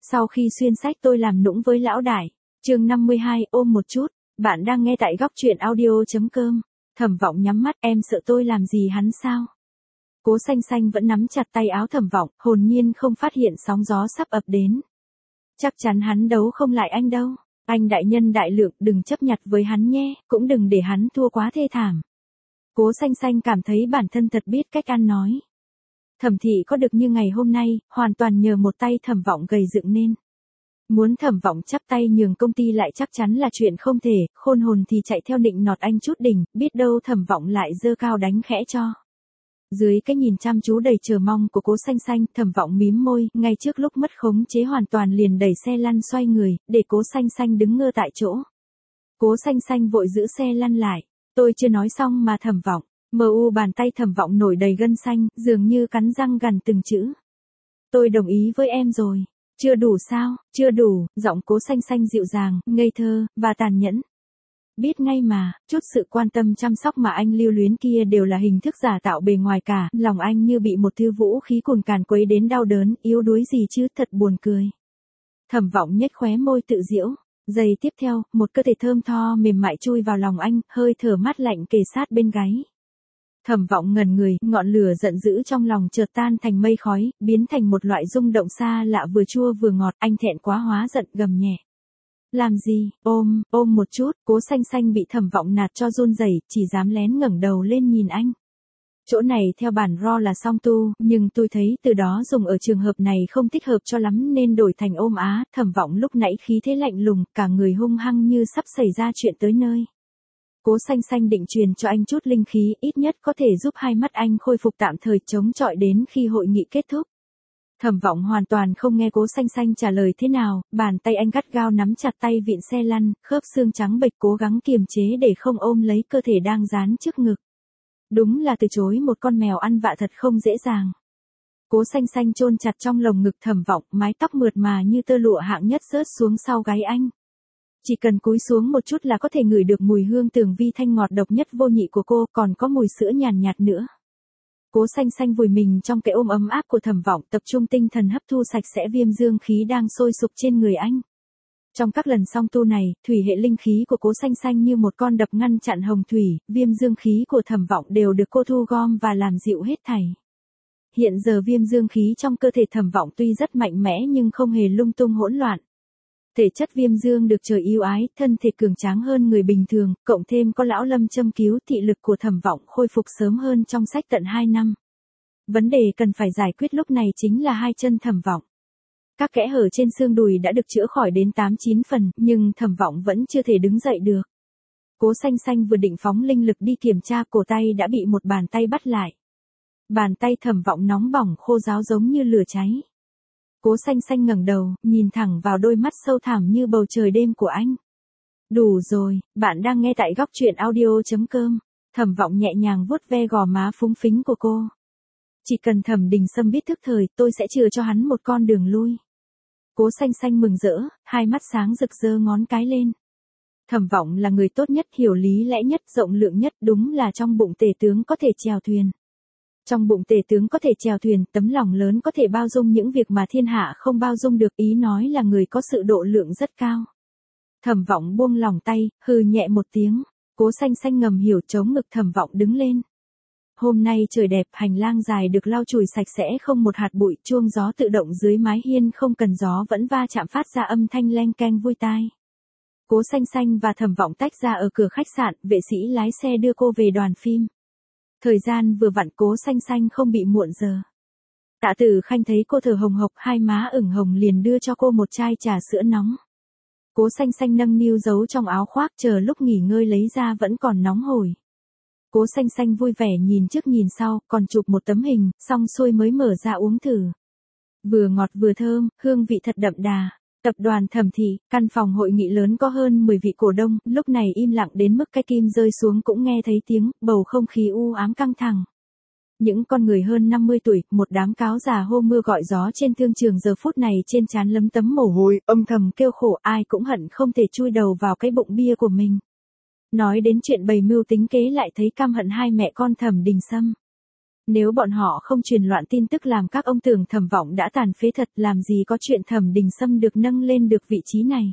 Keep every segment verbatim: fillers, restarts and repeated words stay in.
Sau khi xuyên sách tôi làm nũng với lão đại. Chương năm mươi hai, ôm một chút. Bạn đang nghe tại góc truyện audio chấm com. Thẩm Vọng nhắm mắt, em sợ tôi làm gì hắn sao? Cố Xanh Xanh vẫn nắm chặt tay áo Thẩm Vọng, hồn nhiên không phát hiện sóng gió sắp ập đến. Chắc chắn hắn đấu không lại anh đâu. Anh đại nhân đại lượng, đừng chấp nhặt với hắn nhé, cũng đừng để hắn thua quá thê thảm. Cố Xanh Xanh cảm thấy bản thân thật biết cách ăn nói. Thẩm thị có được như ngày hôm nay, hoàn toàn nhờ một tay Thẩm Vọng gầy dựng nên. Muốn Thẩm Vọng chắp tay nhường công ty lại chắc chắn là chuyện không thể, khôn hồn thì chạy theo nịnh nọt anh chút đỉnh, biết đâu Thẩm Vọng lại giơ cao đánh khẽ cho. Dưới cái nhìn chăm chú đầy chờ mong của Cố Xanh Xanh, Thẩm Vọng mím môi, ngay trước lúc mất khống chế hoàn toàn liền đẩy xe lăn xoay người, để Cố Xanh Xanh đứng ngơ tại chỗ. Cố Xanh Xanh vội giữ xe lăn lại. Tôi chưa nói xong mà Thẩm Vọng, mờ u bàn tay Thẩm Vọng nổi đầy gân xanh, dường như cắn răng gằn từng chữ. Tôi đồng ý với em rồi. Chưa đủ sao, chưa đủ, giọng Cố Xanh Xanh dịu dàng, ngây thơ, và tàn nhẫn. Biết ngay mà, chút sự quan tâm chăm sóc mà anh lưu luyến kia đều là hình thức giả tạo bề ngoài cả, lòng anh như bị một thứ vũ khí cồn càn quấy đến đau đớn, yếu đuối gì chứ, thật buồn cười. Thẩm Vọng nhếch khóe môi tự giễu. Giây tiếp theo, một cơ thể thơm tho mềm mại chui vào lòng anh, hơi thở mát lạnh kề sát bên gáy. Thẩm Vọng ngẩn người, ngọn lửa giận dữ trong lòng chợt tan thành mây khói, biến thành một loại rung động xa lạ vừa chua vừa ngọt, anh thẹn quá hóa giận gầm nhẹ. Làm gì, ôm, ôm một chút, Cố Xanh Xanh bị Thẩm Vọng nạt cho run rẩy, chỉ dám lén ngẩng đầu lên nhìn anh. Chỗ này theo bản ro là song tu, nhưng tôi thấy từ đó dùng ở trường hợp này không thích hợp cho lắm nên đổi thành ôm á. Thẩm Vọng lúc nãy khí thế lạnh lùng, cả người hung hăng như sắp xảy ra chuyện tới nơi. Cố Xanh Xanh định truyền cho anh chút linh khí, ít nhất có thể giúp hai mắt anh khôi phục tạm thời chống chọi đến khi hội nghị kết thúc. Thẩm Vọng hoàn toàn không nghe Cố Xanh Xanh trả lời thế nào, bàn tay anh gắt gao nắm chặt tay vịn xe lăn, khớp xương trắng bệch cố gắng kiềm chế để không ôm lấy cơ thể đang dán trước ngực. Đúng là từ chối một con mèo ăn vạ thật không dễ dàng. Cố Xanh Xanh chôn chặt trong lồng ngực Thẩm Vọng, mái tóc mượt mà như tơ lụa hạng nhất rớt xuống sau gáy anh. Chỉ cần cúi xuống một chút là có thể ngửi được mùi hương tường vi thanh ngọt độc nhất vô nhị của cô, còn có mùi sữa nhàn nhạt nữa. Cố Xanh Xanh vùi mình trong cái ôm ấm áp của Thẩm Vọng, tập trung tinh thần hấp thu sạch sẽ viêm dương khí đang sôi sục trên người anh. Trong các lần song tu này, thủy hệ linh khí của Cố Xanh Xanh như một con đập ngăn chặn hồng thủy, viêm dương khí của Thẩm Vọng đều được cô thu gom và làm dịu hết thảy. Hiện giờ viêm dương khí trong cơ thể Thẩm Vọng tuy rất mạnh mẽ nhưng không hề lung tung hỗn loạn. Thể chất viêm dương được trời yêu ái, thân thể cường tráng hơn người bình thường, cộng thêm có lão Lâm châm cứu, thị lực của Thẩm Vọng khôi phục sớm hơn trong sách tận hai năm. Vấn đề cần phải giải quyết lúc này chính là hai chân Thẩm Vọng. Các kẽ hở trên xương đùi đã được chữa khỏi đến tám chín phần, nhưng Thẩm Vọng vẫn chưa thể đứng dậy được. Cố Xanh Xanh vừa định phóng linh lực đi kiểm tra, cổ tay đã bị một bàn tay bắt lại. Bàn tay Thẩm Vọng nóng bỏng khô ráo giống như lửa cháy. Cố Xanh Xanh ngẩng đầu, nhìn thẳng vào đôi mắt sâu thẳm như bầu trời đêm của anh. Đủ rồi, bạn đang nghe tại góc truyện audio chấm com. Thẩm Vọng nhẹ nhàng vuốt ve gò má phúng phính của cô. Chỉ cần Thẩm Đình Sâm biết thức thời, tôi sẽ chừa cho hắn một con đường lui. Cố Xanh Xanh mừng rỡ, hai mắt sáng rực giơ ngón cái lên. Thẩm Vọng là người tốt nhất, hiểu lý lẽ nhất, rộng lượng nhất, đúng là trong bụng tể tướng có thể chèo thuyền. Trong bụng tể tướng có thể chèo thuyền, tấm lòng lớn có thể bao dung những việc mà thiên hạ không bao dung được, ý nói là người có sự độ lượng rất cao. Thẩm Vọng buông lỏng tay, hừ nhẹ một tiếng. Cố Xanh Xanh ngầm hiểu, chống ngực Thẩm Vọng đứng lên. Hôm nay trời đẹp, hành lang dài được lau chùi sạch sẽ không một hạt bụi, chuông gió tự động dưới mái hiên không cần gió vẫn va chạm phát ra âm thanh leng keng vui tai. Cố Xanh Xanh và Thẩm Vọng tách ra ở cửa khách sạn, vệ sĩ lái xe đưa cô về đoàn phim. Thời gian vừa vặn, Cố Xanh Xanh không bị muộn giờ. Tạ Tử Khanh thấy cô thở hồng hộc, hai má ửng hồng liền đưa cho cô một chai trà sữa nóng. Cố Xanh Xanh nâng niu giấu trong áo khoác, chờ lúc nghỉ ngơi lấy ra vẫn còn nóng hổi. Cố Xanh Xanh vui vẻ nhìn trước nhìn sau, còn chụp một tấm hình, xong xuôi mới mở ra uống thử. Vừa ngọt vừa thơm, hương vị thật đậm đà. Tập đoàn Thẩm thị, căn phòng hội nghị lớn có hơn mười vị cổ đông, lúc này im lặng đến mức cái kim rơi xuống cũng nghe thấy tiếng, bầu không khí u ám căng thẳng. Những con người hơn năm mươi tuổi, một đám cáo già hô mưa gọi gió trên thương trường giờ phút này trên trán lấm tấm mồ hôi, âm thầm kêu khổ, ai cũng hận không thể chui đầu vào cái bụng bia của mình. Nói đến chuyện bày mưu tính kế lại thấy căm hận hai mẹ con Thẩm Đình Sâm. Nếu bọn họ không truyền loạn tin tức làm các ông tưởng Thẩm Vọng đã tàn phế thật, làm gì có chuyện Thẩm Đình Sâm được nâng lên được vị trí này.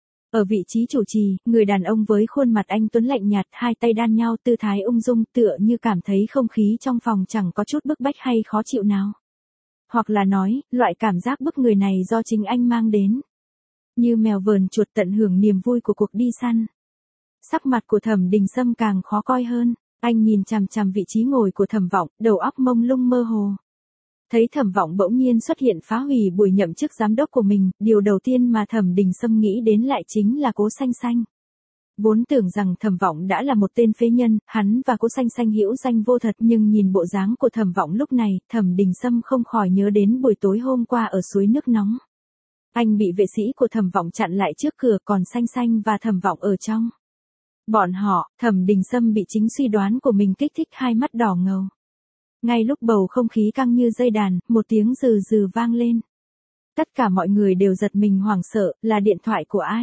Ở vị trí chủ trì, người đàn ông với khuôn mặt anh tuấn lạnh nhạt, hai tay đan nhau, tư thái ung dung, tựa như cảm thấy không khí trong phòng chẳng có chút bức bách hay khó chịu nào. Hoặc là nói, loại cảm giác bức người này do chính anh mang đến. Như mèo vờn chuột tận hưởng niềm vui của cuộc đi săn. Sắc mặt của Thẩm Đình Sâm càng khó coi hơn, anh nhìn chằm chằm vị trí ngồi của Thẩm Vọng, đầu óc mông lung mơ hồ. Thấy Thẩm Vọng bỗng nhiên xuất hiện phá hủy buổi nhậm chức giám đốc của mình, điều đầu tiên mà Thẩm Đình Sâm nghĩ đến lại chính là Cố Xanh Xanh. Vốn tưởng rằng Thẩm Vọng đã là một tên phế nhân, hắn và Cố Xanh Xanh hữu danh vô thật, nhưng nhìn bộ dáng của Thẩm Vọng lúc này, Thẩm Đình Sâm không khỏi nhớ đến buổi tối hôm qua ở suối nước nóng. Anh bị vệ sĩ của Thẩm Vọng chặn lại trước cửa, còn Xanh Xanh và Thẩm Vọng ở trong. Bọn họ, Thẩm Đình Sâm bị chính suy đoán của mình kích thích, hai mắt đỏ ngầu. Ngay lúc bầu không khí căng như dây đàn, một tiếng rừ rừ vang lên. Tất cả mọi người đều giật mình hoảng sợ, là điện thoại của ai?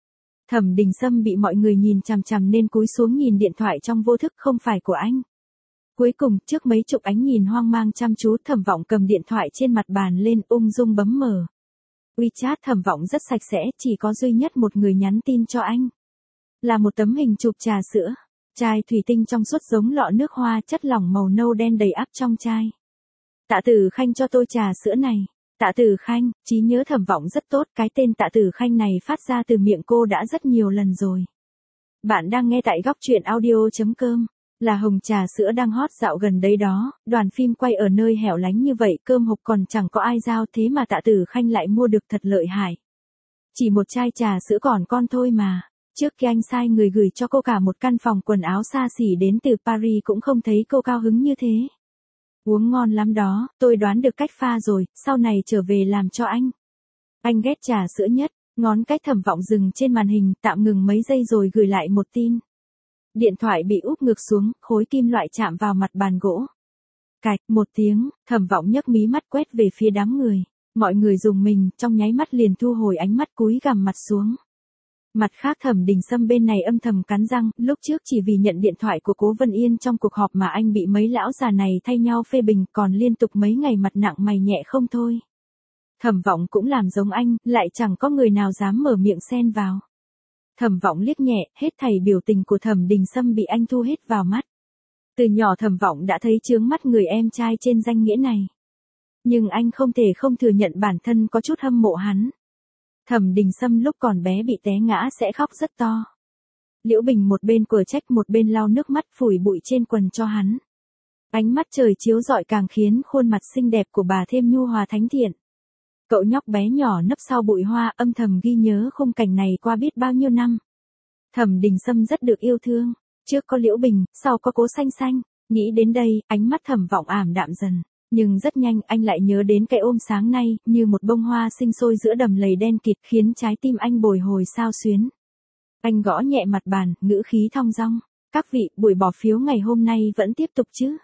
Thẩm Đình Sâm bị mọi người nhìn chằm chằm nên cúi xuống nhìn điện thoại trong vô thức, không phải của anh. Cuối cùng, trước mấy chục ánh nhìn hoang mang chăm chú, Thẩm Vọng cầm điện thoại trên mặt bàn lên, ung dung bấm mở. WeChat Thẩm Vọng rất sạch sẽ, chỉ có duy nhất một người nhắn tin cho anh. Là một tấm hình chụp trà sữa. Chai thủy tinh trong suốt giống lọ nước hoa, chất lỏng màu nâu đen đầy ắp trong chai. Tạ Tử Khanh cho tôi trà sữa này. Tạ Tử Khanh, trí nhớ Thẩm Vọng rất tốt, cái tên Tạ Tử Khanh này phát ra từ miệng cô đã rất nhiều lần rồi. Bạn đang nghe tại góc truyện audio chấm com. Là hồng trà sữa đang hot dạo gần đây đó, đoàn phim quay ở nơi hẻo lánh như vậy, cơm hộp còn chẳng có ai giao, thế mà Tạ Tử Khanh lại mua được, thật lợi hại. Chỉ một chai trà sữa còn con thôi mà. Trước khi anh sai người gửi cho cô cả một căn phòng quần áo xa xỉ đến từ Paris cũng không thấy cô cao hứng như thế. Uống ngon lắm đó, tôi đoán được cách pha rồi, sau này trở về làm cho anh. Anh ghét trà sữa nhất, ngón cái Thẩm Vọng dừng trên màn hình, tạm ngừng mấy giây rồi gửi lại một tin. Điện thoại bị úp ngược xuống, khối kim loại chạm vào mặt bàn gỗ. Cạch, một tiếng, Thẩm Vọng nhấc mí mắt quét về phía đám người. Mọi người rùng mình, trong nháy mắt liền thu hồi ánh mắt, cúi gằm mặt xuống. Mặt khác Thẩm Đình Sâm bên này âm thầm cắn răng, lúc trước chỉ vì nhận điện thoại của Cố Vân Yên trong cuộc họp mà anh bị mấy lão già này thay nhau phê bình, còn liên tục mấy ngày mặt nặng mày nhẹ không thôi. Thẩm Vọng cũng làm giống anh, lại chẳng có người nào dám mở miệng xen vào. Thẩm Vọng liếc nhẹ, hết thảy biểu tình của Thẩm Đình Sâm bị anh thu hết vào mắt. Từ nhỏ Thẩm Vọng đã thấy chướng mắt người em trai trên danh nghĩa này. Nhưng anh không thể không thừa nhận bản thân có chút hâm mộ hắn. Thẩm Đình Sâm lúc còn bé bị té ngã sẽ khóc rất to. Liễu Bình một bên quở trách một bên lau nước mắt phủi bụi trên quần cho hắn. Ánh mắt trời chiếu rọi càng khiến khuôn mặt xinh đẹp của bà thêm nhu hòa thánh thiện. Cậu nhóc bé nhỏ nấp sau bụi hoa âm thầm ghi nhớ khung cảnh này qua biết bao nhiêu năm. Thẩm Đình Sâm rất được yêu thương. Trước có Liễu Bình, sau có Cố Xanh Xanh. Nghĩ đến đây, ánh mắt Thẩm Vọng ảm đạm dần. Nhưng rất nhanh anh lại nhớ đến cái ôm sáng nay, như một bông hoa sinh sôi giữa đầm lầy đen kịt, khiến trái tim anh bồi hồi xao xuyến. Anh gõ nhẹ mặt bàn, ngữ khí thong dong. Các vị, buổi bỏ phiếu ngày hôm nay vẫn tiếp tục chứ?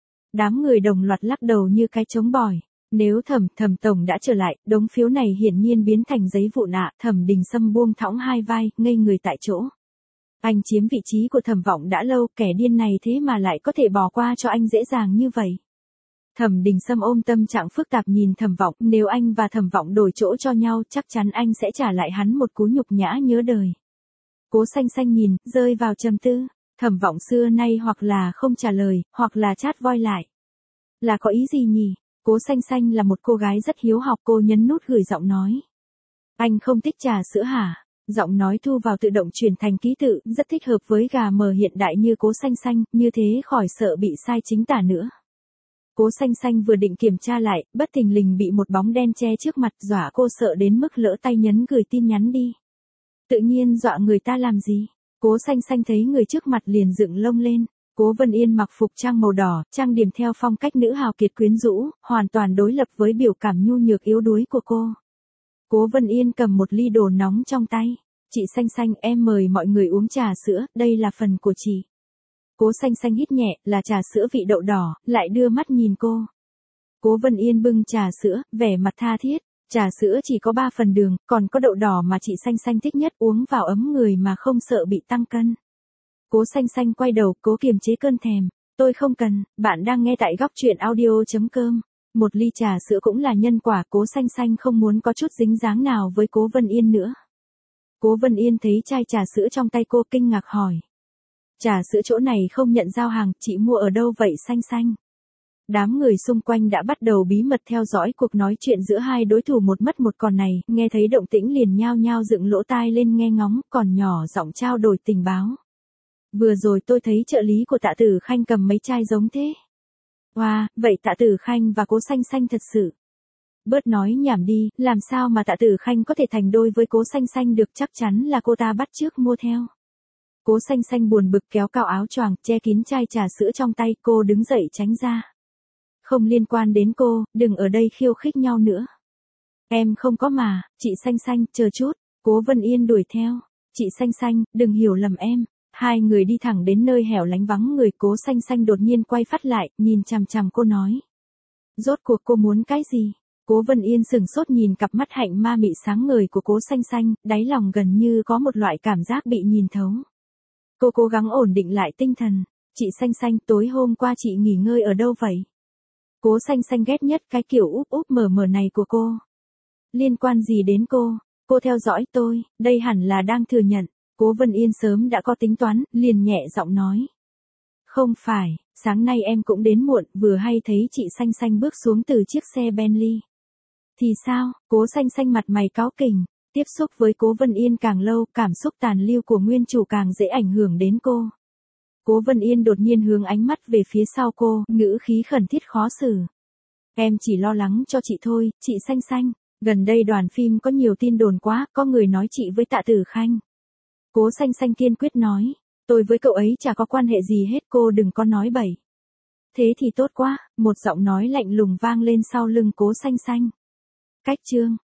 Đám người đồng loạt lắc đầu như cái trống bỏi. Nếu Thẩm Thẩm tổng đã trở lại, đống phiếu này hiển nhiên biến thành giấy vụn ạ. Thẩm Đình Sâm buông thõng hai vai, ngây người tại chỗ. Anh chiếm vị trí của Thẩm Vọng đã lâu, kẻ điên này thế mà lại có thể bỏ qua cho anh dễ dàng như vậy. Thẩm Đình Sâm ôm tâm trạng phức tạp nhìn Thẩm Vọng, nếu anh và Thẩm Vọng đổi chỗ cho nhau, chắc chắn anh sẽ trả lại hắn một cú nhục nhã nhớ đời. Cố Xanh Xanh nhìn, rơi vào trầm tư. Thẩm Vọng xưa nay hoặc là không trả lời, hoặc là chát voi lại. Là có ý gì nhỉ? Cố Xanh Xanh là một cô gái rất hiếu học, cô nhấn nút gửi giọng nói. Anh không thích trà sữa hả? Giọng nói thu vào tự động chuyển thành ký tự, rất thích hợp với gà mờ hiện đại như Cố Xanh Xanh, như thế khỏi sợ bị sai chính tả nữa. Cố Xanh Xanh vừa định kiểm tra lại, bất thình lình bị một bóng đen che trước mặt, dọa cô sợ đến mức lỡ tay nhấn gửi tin nhắn đi. Tự nhiên dọa người ta làm gì? Cố Xanh Xanh thấy người trước mặt liền dựng lông lên. Cố Vân Yên mặc phục trang màu đỏ, trang điểm theo phong cách nữ hào kiệt quyến rũ, hoàn toàn đối lập với biểu cảm nhu nhược yếu đuối của cô. Cố Vân Yên cầm một ly đồ nóng trong tay. Chị Xanh Xanh, em mời mọi người uống trà sữa, đây là phần của chị. Cố Xanh Xanh hít nhẹ, là trà sữa vị đậu đỏ, lại đưa mắt nhìn cô. Cố Vân Yên bưng trà sữa, vẻ mặt tha thiết. Trà sữa chỉ có ba phần đường, còn có đậu đỏ mà chị Xanh Xanh thích nhất, uống vào ấm người mà không sợ bị tăng cân. Cố Xanh Xanh quay đầu, cố kiềm chế cơn thèm. Tôi không cần, bạn đang nghe tại góc truyện audio.com. Một ly trà sữa cũng là nhân quả, Cố Xanh Xanh không muốn có chút dính dáng nào với Cố Vân Yên nữa. Cố Vân Yên thấy chai trà sữa trong tay cô kinh ngạc hỏi. Trà sữa chỗ này không nhận giao hàng, chị mua ở đâu vậy Xanh Xanh? Đám người xung quanh đã bắt đầu bí mật theo dõi cuộc nói chuyện giữa hai đối thủ một mất một còn này, nghe thấy động tĩnh liền nhao nhao dựng lỗ tai lên nghe ngóng, còn nhỏ giọng trao đổi tình báo. Vừa rồi tôi thấy trợ lý của Tạ Tử Khanh cầm mấy chai giống thế. Wow, vậy Tạ Tử Khanh và Cố Xanh Xanh thật sự. Bớt nói nhảm đi, làm sao mà Tạ Tử Khanh có thể thành đôi với Cố Xanh Xanh được, chắc chắn là cô ta bắt chước mua theo. Cố Xanh Xanh buồn bực kéo cao áo choàng, che kín chai trà sữa trong tay, cô đứng dậy tránh ra. Không liên quan đến cô, đừng ở đây khiêu khích nhau nữa. Em không có mà, chị Xanh Xanh, chờ chút, Cố Vân Yên đuổi theo. Chị Xanh Xanh, đừng hiểu lầm em. Hai người đi thẳng đến nơi hẻo lánh vắng người, Cố Xanh Xanh đột nhiên quay phát lại, nhìn chằm chằm cô nói. Rốt cuộc cô muốn cái gì? Cố Vân Yên sừng sốt nhìn cặp mắt hạnh ma mị sáng ngời của Cố Xanh Xanh, đáy lòng gần như có một loại cảm giác bị nhìn thấu. Cô cố gắng ổn định lại tinh thần. Chị Xanh Xanh, tối hôm qua chị nghỉ ngơi ở đâu vậy? Cố Xanh Xanh ghét nhất cái kiểu úp úp mở mở này của cô. Liên quan gì đến cô? Cô theo dõi tôi, đây hẳn là đang thừa nhận. Cố Vân Yên sớm đã có tính toán, liền nhẹ giọng nói. Không phải, sáng nay em cũng đến muộn, vừa hay thấy chị Xanh Xanh bước xuống từ chiếc xe Bentley. Thì sao? Cố Xanh Xanh mặt mày cáu kỉnh, tiếp xúc với Cố Vân Yên càng lâu, cảm xúc tàn lưu của nguyên chủ càng dễ ảnh hưởng đến cô. Cố Vân Yên đột nhiên hướng ánh mắt về phía sau cô, ngữ khí khẩn thiết khó xử. Em chỉ lo lắng cho chị thôi, chị Xanh Xanh. Gần đây đoàn phim có nhiều tin đồn quá, có người nói chị với Tạ Tử Khanh. Cố Xanh Xanh kiên quyết nói. Tôi với cậu ấy chả có quan hệ gì hết, cô đừng có nói bậy. Thế thì tốt quá, một giọng nói lạnh lùng vang lên sau lưng Cố Xanh Xanh. Cách chương.